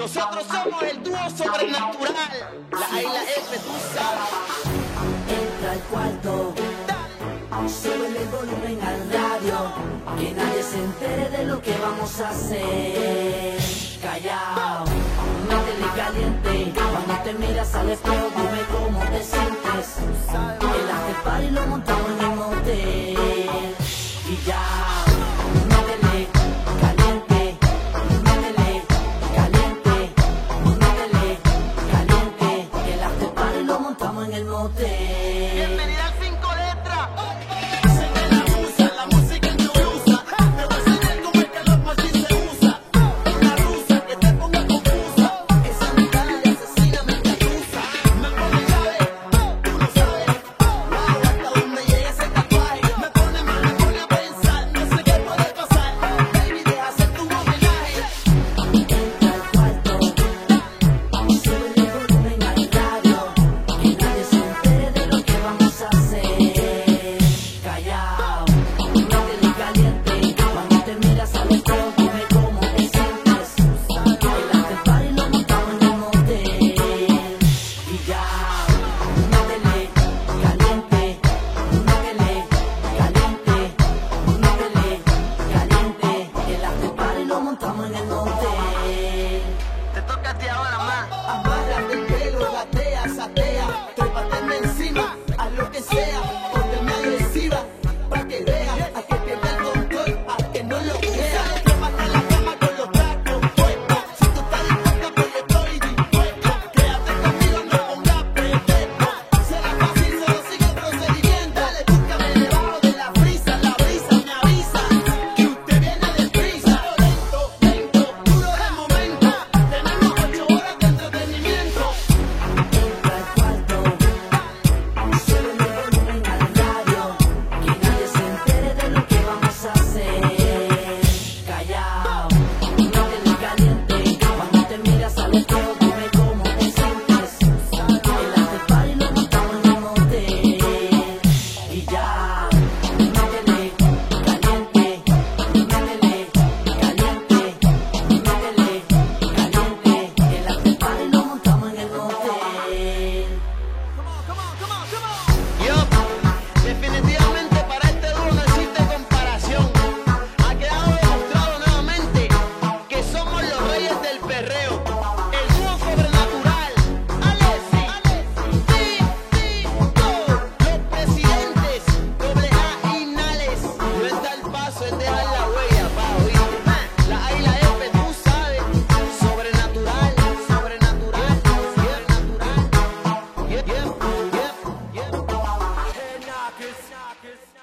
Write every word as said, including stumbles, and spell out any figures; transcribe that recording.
Nosotros somos el dúo sobrenatural. La A y la F, tú sabes. Entra al cuarto, sube el volumen al radio, que nadie se entere de lo que vamos a hacer. Callao, métele caliente, cuando te miras al espejo dime cómo te sientes. El after party lo montamos en el motel y ya. Métele caliente, métele caliente, métele caliente. El after party lo montamos en el motel. Bienvenida al cinco letras. Te toca a ti ahora más. Amárrate el pelo, gatea, satea, trépateme encima, haz lo que sea, ponte agresiva, pa' que veas, a que pierda el control, a que no lo crea. Trépate en la cama con los tacos puestos, si tú estás dispuesta, pues yo estoy dispuesto. Quédate conmigo, no pongas pretexto, será fácil, solo sigue el procedimiento. Dale, búscame debajo de la brisa, la brisa me avisa, que usted viene deprisa. Lento, lento, duro de momento, tenemos ocho horas de entretenimiento. Entra al cuarto, sube el volumen al radio, que nadie se entere de lo que vamos a hacer. Callao, métele caliente, cuando te miras al espejo dime cómo te sientes. El after party lo montamos en el motel y ya. Métele caliente, métele caliente, métele caliente. El after party lo montamos en el motel. Yo, definitivamente para este dúo no existe comparación. Ha quedado demostrado nuevamente que somos los reyes del perreo. El dúo sobrenatural. Alessi, Tito, los presidentes, doble A y Nales. No es dar paso, es dejar la huella, pa, oíste. La A y la F, tú sabes. Sobrenatural, sobrenatural, sobrenatural. Yep, yep, yep, yep.